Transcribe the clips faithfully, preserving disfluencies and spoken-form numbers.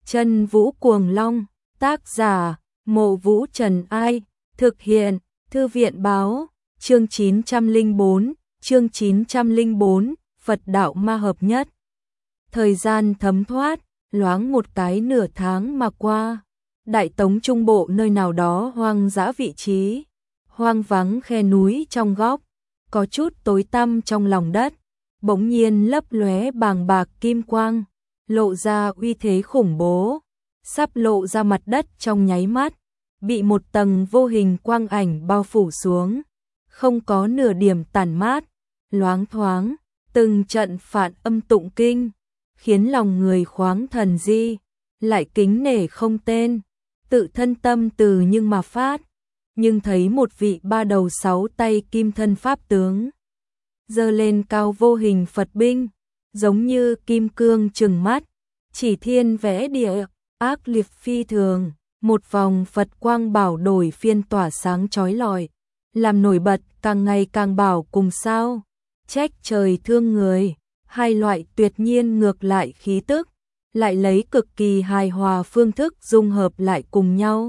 Chân Vũ Cuồng Long, tác giả, Mộ Vũ Trần Ai, thực hiện, Thư viện báo, chương chín trăm lẻ bốn, chương chín trăm lẻ bốn, Phật đạo ma hợp nhất. Thời gian thấm thoát, loáng một cái nửa tháng mà qua, Đại Tống Trung Bộ nơi nào đó hoang dã vị trí, hoang vắng khe núi trong góc, có chút tối tăm trong lòng đất, bỗng nhiên lấp lóe bàng bạc kim quang, lộ ra uy thế khủng bố, sắp lộ ra mặt đất trong nháy mắt, bị một tầng vô hình quang ảnh bao phủ xuống, không có nửa điểm tản mát, loáng thoáng, từng trận phản âm tụng kinh, khiến lòng người khoáng thần di, lại kính nể không tên, tự thân tâm từ nhưng mà phát, nhưng thấy một vị ba đầu sáu tay kim thân pháp tướng, giơ lên cao vô hình Phật binh, giống như kim cương trừng mắt, chỉ thiên vẽ địa, ác liệt phi thường, một vòng Phật quang bảo đổi phiên tỏa sáng chói lọi, làm nổi bật càng ngày càng bảo cùng sao, trách trời thương người, hai loại tuyệt nhiên ngược lại khí tức, lại lấy cực kỳ hài hòa phương thức dung hợp lại cùng nhau.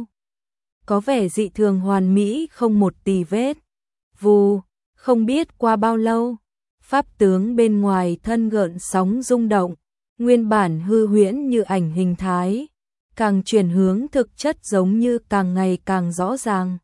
Có vẻ dị thường hoàn mỹ không một tì vết. Vù, không biết qua bao lâu, pháp tướng bên ngoài thân gợn sóng rung động, nguyên bản hư huyễn như ảnh hình thái, càng chuyển hướng thực chất giống như càng ngày càng rõ ràng.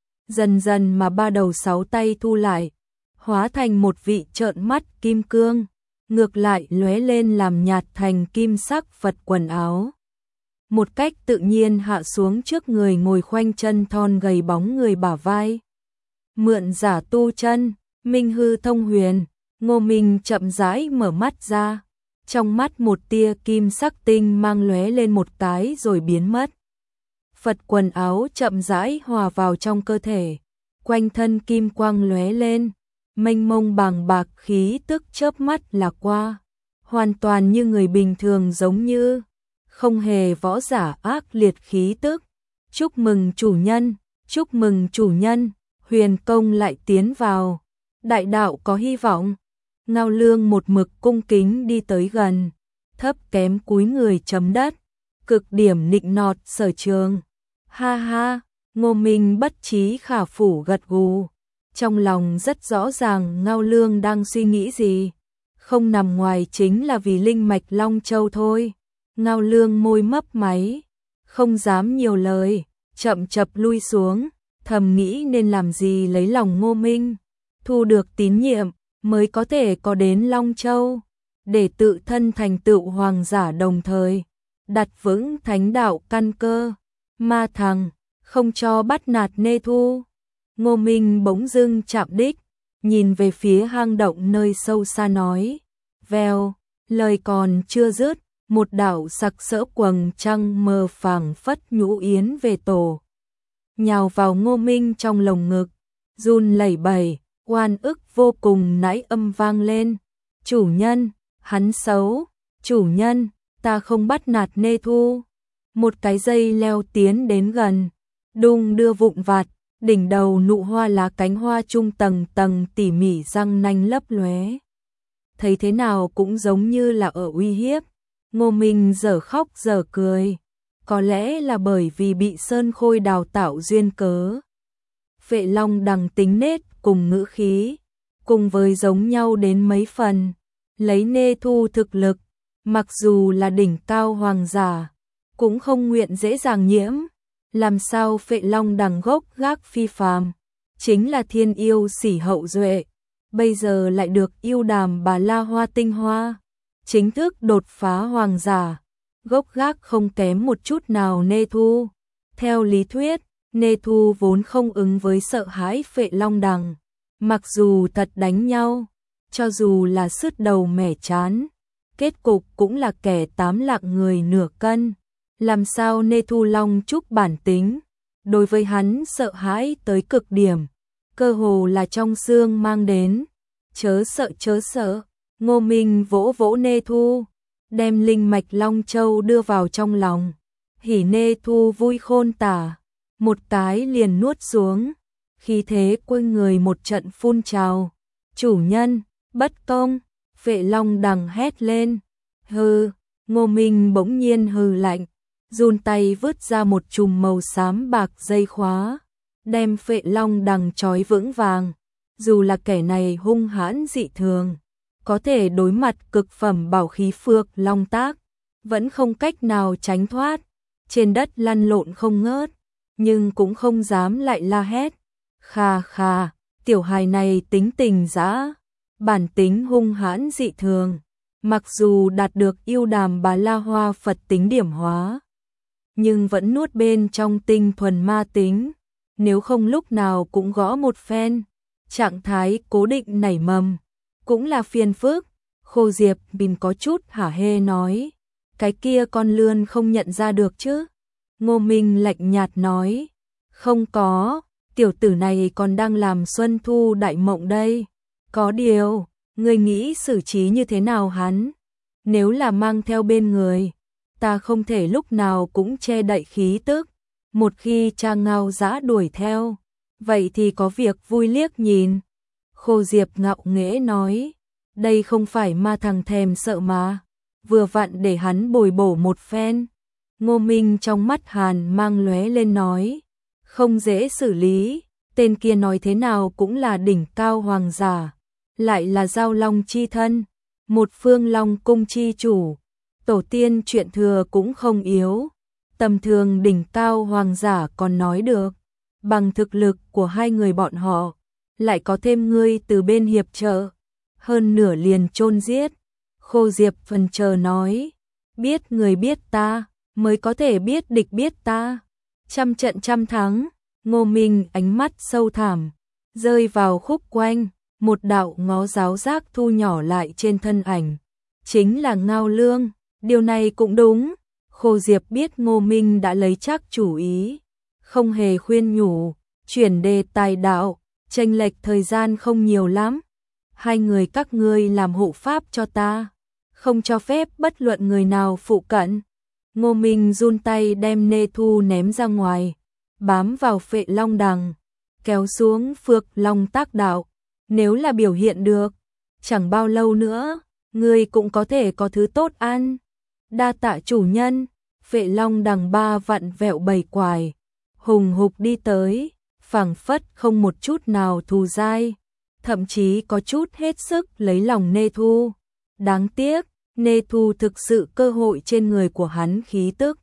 Dần dần mà ba đầu sáu tay thu lại, hóa thành một vị trợn mắt kim cương, ngược lại lóe lên làm nhạt thành kim sắc Phật quần áo. Một cách tự nhiên hạ xuống trước người ngồi khoanh chân thon gầy bóng người bả vai. Mượn giả tu chân, minh hư thông huyền, Ngô Minh chậm rãi mở mắt ra, trong mắt một tia kim sắc tinh mang lóe lên một cái rồi biến mất. Phật quần áo chậm rãi hòa vào trong cơ thể, quanh thân kim quang lóe lên, mênh mông bàng bạc khí tức chớp mắt là qua, hoàn toàn như người bình thường giống như, không hề võ giả ác liệt khí tức. Chúc mừng chủ nhân, chúc mừng chủ nhân, huyền công lại tiến vào, đại đạo có hy vọng. Ngao Lương một mực cung kính đi tới gần, thấp kém cúi người chấm đất, cực điểm nịnh nọt Sở Trường. Ha ha, Ngô Minh bất trí khả phủ gật gù, trong lòng rất rõ ràng Ngao Lương đang suy nghĩ gì, không nằm ngoài chính là vì linh mạch Long Châu thôi. Ngao Lương môi mấp máy, không dám nhiều lời, chậm chập lui xuống, thầm nghĩ nên làm gì lấy lòng Ngô Minh, thu được tín nhiệm mới có thể có đến Long Châu, để tự thân thành tựu hoàng giả đồng thời, đặt vững thánh đạo căn cơ. Ma thằng, không cho bắt nạt Nê Thu. Ngô Minh bỗng dưng chạm đích, nhìn về phía hang động nơi sâu xa nói, vèo, lời còn chưa dứt, một đạo sặc sỡ quầng trăng mờ phảng phất nhũ yến về tổ, nhào vào Ngô Minh trong lồng ngực, run lẩy bẩy, oan ức vô cùng nãy âm vang lên. Chủ nhân, hắn xấu, chủ nhân, ta không bắt nạt Nê Thu. Một cái dây leo tiến đến gần, đung đưa vụn vặt, đỉnh đầu nụ hoa lá cánh hoa trung tầng tầng tỉ mỉ răng nanh lấp lóe. Thấy thế nào cũng giống như là ở uy hiếp. Ngô Minh dở khóc dở cười, có lẽ là bởi vì bị Sơn Khôi đào tạo duyên cớ. Phệ Long đằng tính nết cùng ngữ khí, cùng với giống nhau đến mấy phần, lấy Nê Thu thực lực, mặc dù là đỉnh cao hoàng giả, cũng không nguyện dễ dàng nhiễm, làm sao Phệ Long đằng gốc gác phi phàm, chính là thiên yêu sỉ hậu duệ, bây giờ lại được yêu đàm bà la hoa tinh hoa, chính thức đột phá hoàng giả, gốc gác không kém một chút nào Nê Thu. Theo lý thuyết, Nê Thu vốn không ứng với sợ hãi Phệ Long đằng, mặc dù thật đánh nhau, cho dù là sứt đầu mẻ chán, kết cục cũng là kẻ tám lạng người nửa cân. Làm sao Nê Thu Long Trúc bản tính, đối với hắn sợ hãi tới cực điểm, cơ hồ là trong xương mang đến. Chớ sợ chớ sợ, Ngô Minh vỗ vỗ Nê Thu, đem linh mạch Long Châu đưa vào trong lòng, hỉ Nê Thu vui khôn tả, một cái liền nuốt xuống, khí thế quây người một trận phun trào. Chủ nhân, bất công, Phệ Long đằng hét lên. Hừ, Ngô Minh bỗng nhiên hừ lạnh, run tay vứt ra một chùm màu xám bạc dây khóa, đem Phệ Long Đằng trói vững vàng. Dù là kẻ này hung hãn dị thường, có thể đối mặt cực phẩm bảo khí Phược Long Tác, vẫn không cách nào tránh thoát, trên đất lăn lộn không ngớt, nhưng cũng không dám lại la hét. Khà khà, tiểu hài này tính tình dã, bản tính hung hãn dị thường, mặc dù đạt được yêu đàm bà la hoa Phật tính điểm hóa, nhưng vẫn nuốt bên trong tinh thuần ma tính, nếu không lúc nào cũng gõ một phen, trạng thái cố định nảy mầm, cũng là phiền phức. Khô Diệp Bình có chút hả hê nói, cái kia con lươn không nhận ra được chứ? Ngô Minh lạnh nhạt nói, không có, tiểu tử này còn đang làm xuân thu đại mộng đây. Có điều, ngươi nghĩ xử trí như thế nào hắn? Nếu là mang theo bên người, ta không thể lúc nào cũng che đậy khí tức. Một khi cha Ngao Dã đuổi theo, vậy thì có việc vui liếc nhìn. Khô Diệp ngạo nghễ nói, đây không phải ma thằng thèm sợ mà, vừa vặn để hắn bồi bổ một phen. Ngô Minh trong mắt hàn mang lóe lên nói, không dễ xử lý, tên kia nói thế nào cũng là đỉnh cao hoàng giả, lại là giao long chi thân, một phương long cung chi chủ, tổ tiên chuyện thừa cũng không yếu, tầm thường đỉnh cao hoàng giả còn nói được, bằng thực lực của hai người bọn họ, lại có thêm ngươi từ bên hiệp trợ, hơn nửa liền chôn giết. Khô Diệp phần chờ nói, biết người biết ta, mới có thể biết địch biết ta, trăm trận trăm thắng. Ngô Minh ánh mắt sâu thẳm, rơi vào khúc quanh, một đạo ngó giáo giác thu nhỏ lại trên thân ảnh, chính là Ngao Lương. Điều này cũng đúng, Khô Diệp biết Ngô Minh đã lấy chắc chủ ý, không hề khuyên nhủ, chuyển đề tài đạo, chênh lệch thời gian không nhiều lắm. Hai người các ngươi làm hộ pháp cho ta, không cho phép bất luận người nào phụ cận. Ngô Minh run tay đem Nê Thu ném ra ngoài, bám vào Phệ Long Đằng, kéo xuống Phược Long Tác đạo. Nếu là biểu hiện được, chẳng bao lâu nữa, ngươi cũng có thể có thứ tốt ăn. Đa tạ chủ nhân. Phệ Long Đằng ba vặn vẹo bầy quài, hùng hục đi tới, phảng phất không một chút nào thù dai, thậm chí có chút hết sức lấy lòng Nê Thu. Đáng tiếc, Nê Thu thực sự cơ hội trên người của hắn khí tức,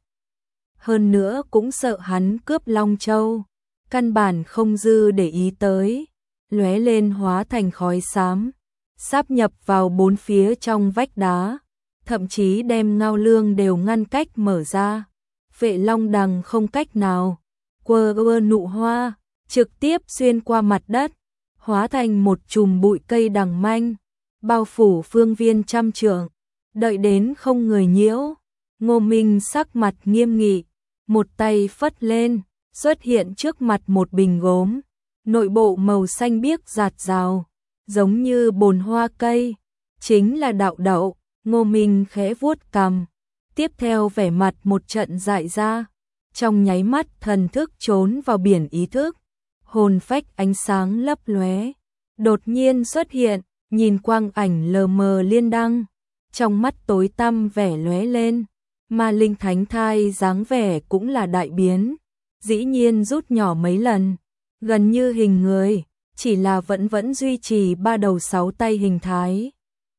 hơn nữa cũng sợ hắn cướp Long Châu, căn bản không dư để ý tới, lóe lên hóa thành khói xám, sáp nhập vào bốn phía trong vách đá, thậm chí đem Ngao Lương đều ngăn cách mở ra. Phệ Long Đằng không cách nào, quơ quơ nụ hoa, trực tiếp xuyên qua mặt đất, hóa thành một chùm bụi cây đằng manh, bao phủ phương viên trăm trượng. Đợi đến không người nhiễu, Ngô Minh sắc mặt nghiêm nghị, một tay phất lên, xuất hiện trước mặt một bình gốm, nội bộ màu xanh biếc rạt rào, giống như bồn hoa cây, chính là đạo đậu. Ngô Minh khẽ vuốt cằm, tiếp theo vẻ mặt một trận dại ra, trong nháy mắt thần thức trốn vào biển ý thức, hồn phách ánh sáng lấp lóe, đột nhiên xuất hiện, nhìn quang ảnh lờ mờ liên đăng, trong mắt tối tăm vẻ lóe lên, Ma Linh Thánh Thai dáng vẻ cũng là đại biến, dĩ nhiên rút nhỏ mấy lần, gần như hình người, chỉ là vẫn vẫn duy trì ba đầu sáu tay hình thái.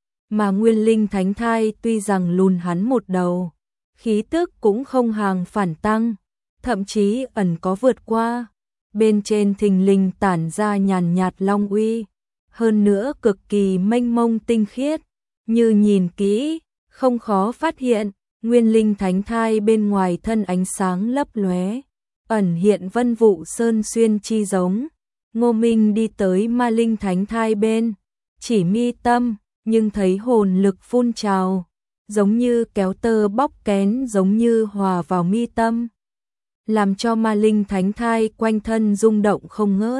Mà Nguyên Linh Thánh Thai tuy rằng lùn hắn một đầu, khí tức cũng không hàng phản tăng, thậm chí ẩn có vượt qua, bên trên thình lình tản ra nhàn nhạt long uy, hơn nữa cực kỳ mênh mông tinh khiết, như nhìn kỹ, không khó phát hiện, Nguyên Linh Thánh Thai bên ngoài thân ánh sáng lấp lóe, ẩn hiện vân vụ sơn xuyên chi giống. Ngô Minh đi tới Ma Linh Thánh Thai bên, chỉ mi tâm, nhưng thấy hồn lực phun trào, giống như kéo tơ bóc kén, giống như hòa vào mi tâm, làm cho Ma Linh Thánh Thai quanh thân rung động không ngớt.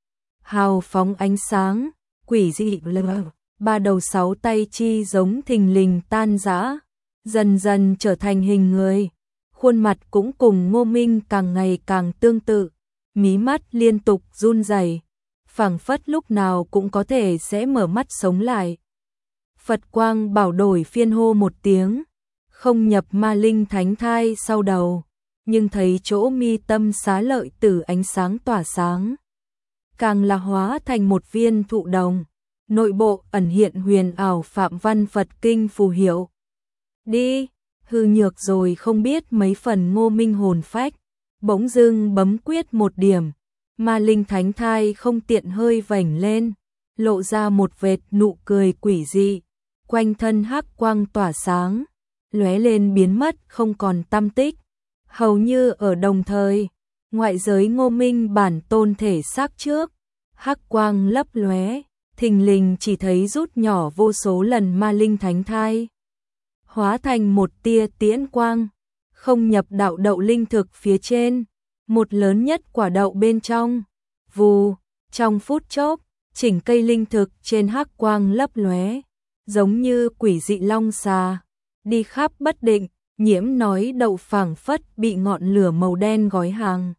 Hào phóng ánh sáng, quỷ dị lờ, ba đầu sáu tay chi giống thình lình tan rã, dần dần trở thành hình người, khuôn mặt cũng cùng Ngô Minh càng ngày càng tương tự, mí mắt liên tục run rẩy, phảng phất lúc nào cũng có thể sẽ mở mắt sống lại. Phật quang bảo đổi phiên hô một tiếng, không nhập ma linh thánh thai sau đầu, nhưng thấy chỗ mi tâm xá lợi tử ánh sáng tỏa sáng, càng là hóa thành một viên thụ đồng, nội bộ ẩn hiện huyền ảo phạm văn Phật kinh phù hiệu. Đi, hư nhược rồi không biết mấy phần Ngô Minh hồn phách, bỗng dưng bấm quyết một điểm, ma linh thánh thai không tiện hơi vảnh lên, lộ ra một vệt nụ cười quỷ dị, quanh thân hắc quang tỏa sáng, lóe lên biến mất không còn tăm tích. Hầu như ở đồng thời, ngoại giới Ngô Minh bản tôn thể xác trước, hắc quang lấp lóe, thình lình chỉ thấy rút nhỏ vô số lần ma linh thánh thai, hóa thành một tia tiễn quang, không nhập đạo đậu linh thực phía trên, một lớn nhất quả đậu bên trong. Vù, trong phút chốc, chỉnh cây linh thực trên hắc quang lấp lóe, giống như quỷ dị long xà, đi khắp bất định. Nhiễm nói đậu phảng phất bị ngọn lửa màu đen gói hàng.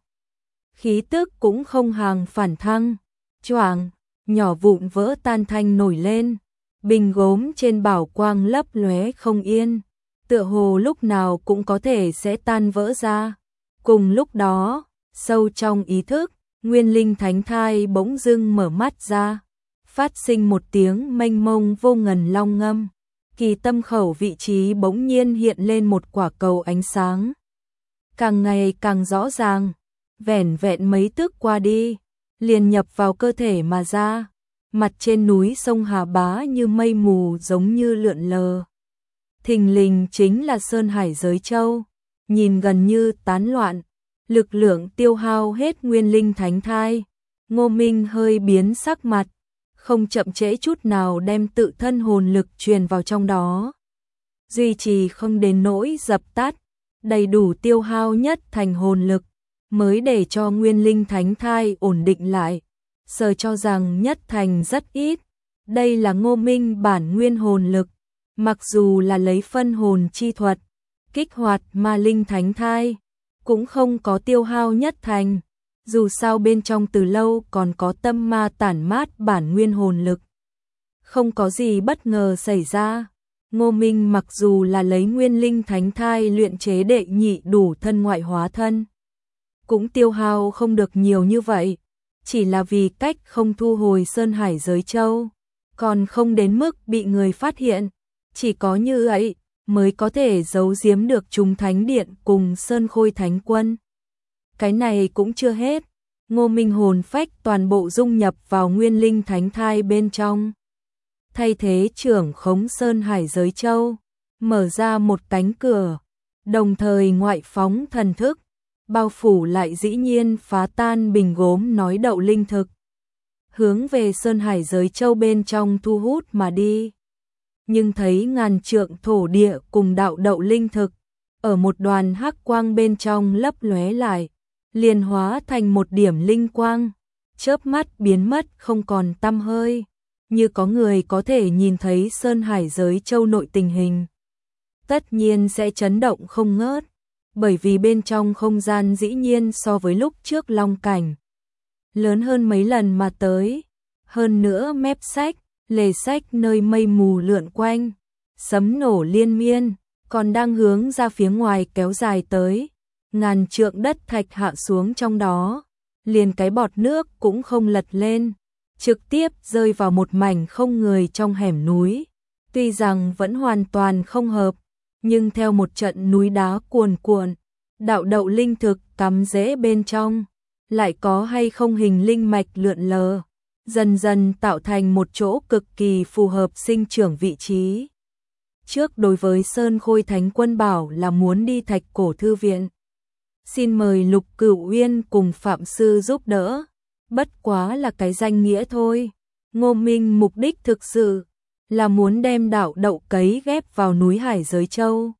Khí tức cũng không hàng phản thăng, choàng, nhỏ vụn vỡ tan thanh nổi lên, bình gốm trên bảo quang lấp lóe không yên, tựa hồ lúc nào cũng có thể sẽ tan vỡ ra. Cùng lúc đó, sâu trong ý thức, Nguyên Linh Thánh Thai bỗng dưng mở mắt ra, phát sinh một tiếng mênh mông vô ngần long ngâm. Kỳ tâm khẩu vị trí bỗng nhiên hiện lên một quả cầu ánh sáng. Càng ngày càng rõ ràng, vẻn vẹn mấy tức qua đi, liền nhập vào cơ thể mà ra. Mặt trên núi sông Hà Bá như mây mù giống như lượn lờ. Thình lình chính là Sơn Hải Giới Châu, nhìn gần như tán loạn, lực lượng tiêu hao hết Nguyên Linh Thánh Thai. Ngô Minh hơi biến sắc mặt, không chậm trễ chút nào đem tự thân hồn lực truyền vào trong đó. Duy trì không đến nỗi dập tắt, đầy đủ tiêu hao nhất thành hồn lực, mới để cho Nguyên Linh Thánh Thai ổn định lại. Sờ cho rằng nhất thành rất ít, đây là Ngô Minh bản nguyên hồn lực, mặc dù là lấy phân hồn chi thuật, kích hoạt ma linh thánh thai, cũng không có tiêu hao nhất thành. Dù sao bên trong từ lâu còn có tâm ma tản mát bản nguyên hồn lực. Không có gì bất ngờ xảy ra. Ngô Minh mặc dù là lấy Nguyên Linh Thánh Thai luyện chế đệ nhị đủ thân ngoại hóa thân, cũng tiêu hao không được nhiều như vậy. Chỉ là vì cách không thu hồi Sơn Hải Giới Châu, còn không đến mức bị người phát hiện. Chỉ có như vậy mới có thể giấu giếm được chúng Thánh Điện cùng Sơn Khôi Thánh Quân. Cái này cũng chưa hết, Ngô Minh hồn phách toàn bộ dung nhập vào Nguyên Linh Thánh Thai bên trong. Thay thế trưởng khống Sơn Hải Giới Châu, mở ra một cánh cửa, đồng thời ngoại phóng thần thức, bao phủ lại dĩ nhiên phá tan bình gốm nói đậu linh thực. Hướng về Sơn Hải Giới Châu bên trong thu hút mà đi. Nhưng thấy ngàn trượng thổ địa cùng đạo đậu linh thực, ở một đoàn hắc quang bên trong lấp lóe lại, liền hóa thành một điểm linh quang, chớp mắt biến mất không còn tăm hơi, như có người có thể nhìn thấy Sơn Hải Giới Châu nội tình hình. Tất nhiên sẽ chấn động không ngớt, bởi vì bên trong không gian dĩ nhiên so với lúc trước long cảnh lớn hơn mấy lần mà tới. Hơn nữa mép sách, lề sách nơi mây mù lượn quanh, sấm nổ liên miên, còn đang hướng ra phía ngoài kéo dài tới. Ngàn trượng đất thạch hạ xuống trong đó, liền cái bọt nước cũng không lật lên, trực tiếp rơi vào một mảnh không người trong hẻm núi. Tuy rằng vẫn hoàn toàn không hợp, nhưng theo một trận núi đá cuồn cuộn, đạo đậu linh thực cắm rễ bên trong, lại có hay không hình linh mạch lượn lờ, dần dần tạo thành một chỗ cực kỳ phù hợp sinh trưởng vị trí. Trước đối với Sơn Khôi Thánh Quân bảo là muốn đi Thạch Cổ Thư Viện, xin mời Lục Cửu Uyên cùng Phạm Sư giúp đỡ, bất quá là cái danh nghĩa thôi. Ngô Minh mục đích thực sự là muốn đem đạo đậu cấy ghép vào núi Hải Giới Châu.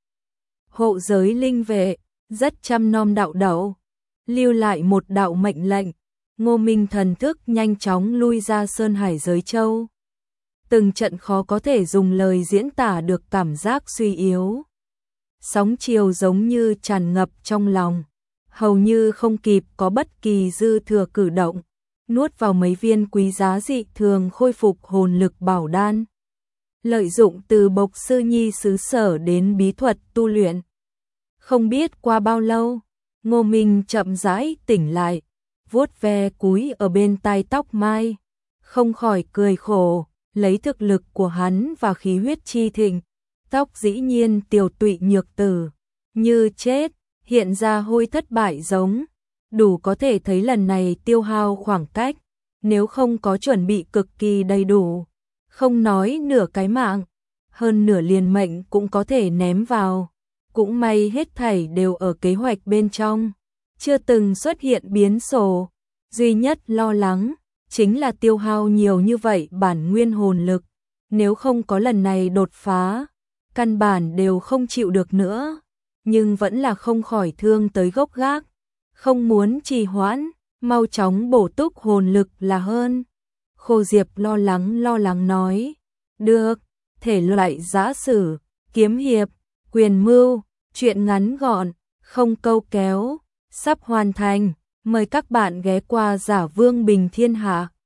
Hộ giới linh vệ rất chăm nom đạo đậu, lưu lại một đạo mệnh lệnh. Ngô Minh thần thức nhanh chóng lui ra Sơn Hải Giới Châu. Từng trận khó có thể dùng lời diễn tả được cảm giác suy yếu. Sóng chiều giống như tràn ngập trong lòng, hầu như không kịp có bất kỳ dư thừa cử động, nuốt vào mấy viên quý giá dị thường khôi phục hồn lực bảo đan. lợi dụng từ Bộc Sư Nhi xứ sở đến bí thuật tu luyện. Không biết qua bao lâu, Ngô Minh chậm rãi tỉnh lại, vuốt ve cúi ở bên tai tóc mai, không khỏi cười khổ, lấy thực lực của hắn và khí huyết chi thịnh, tóc dĩ nhiên tiều tụy nhược tử, như chết, hiện ra hôi thất bại giống, đủ có thể thấy lần này tiêu hao khoảng cách, nếu không có chuẩn bị cực kỳ đầy đủ, không nói nửa cái mạng, hơn nửa liền mệnh cũng có thể ném vào. Cũng may hết thảy đều ở kế hoạch bên trong, chưa từng xuất hiện biến số, duy nhất lo lắng chính là tiêu hao nhiều như vậy bản nguyên hồn lực, nếu không có lần này đột phá, căn bản đều không chịu được nữa, nhưng vẫn là không khỏi thương tới gốc gác, không muốn trì hoãn, mau chóng bổ túc hồn lực là hơn. Khô Diệp lo lắng lo lắng nói, được, thể loại giã sử, kiếm hiệp, quyền mưu, chuyện ngắn gọn, không câu kéo, sắp hoàn thành, mời các bạn ghé qua Giả Vương Bình Thiên Hạ.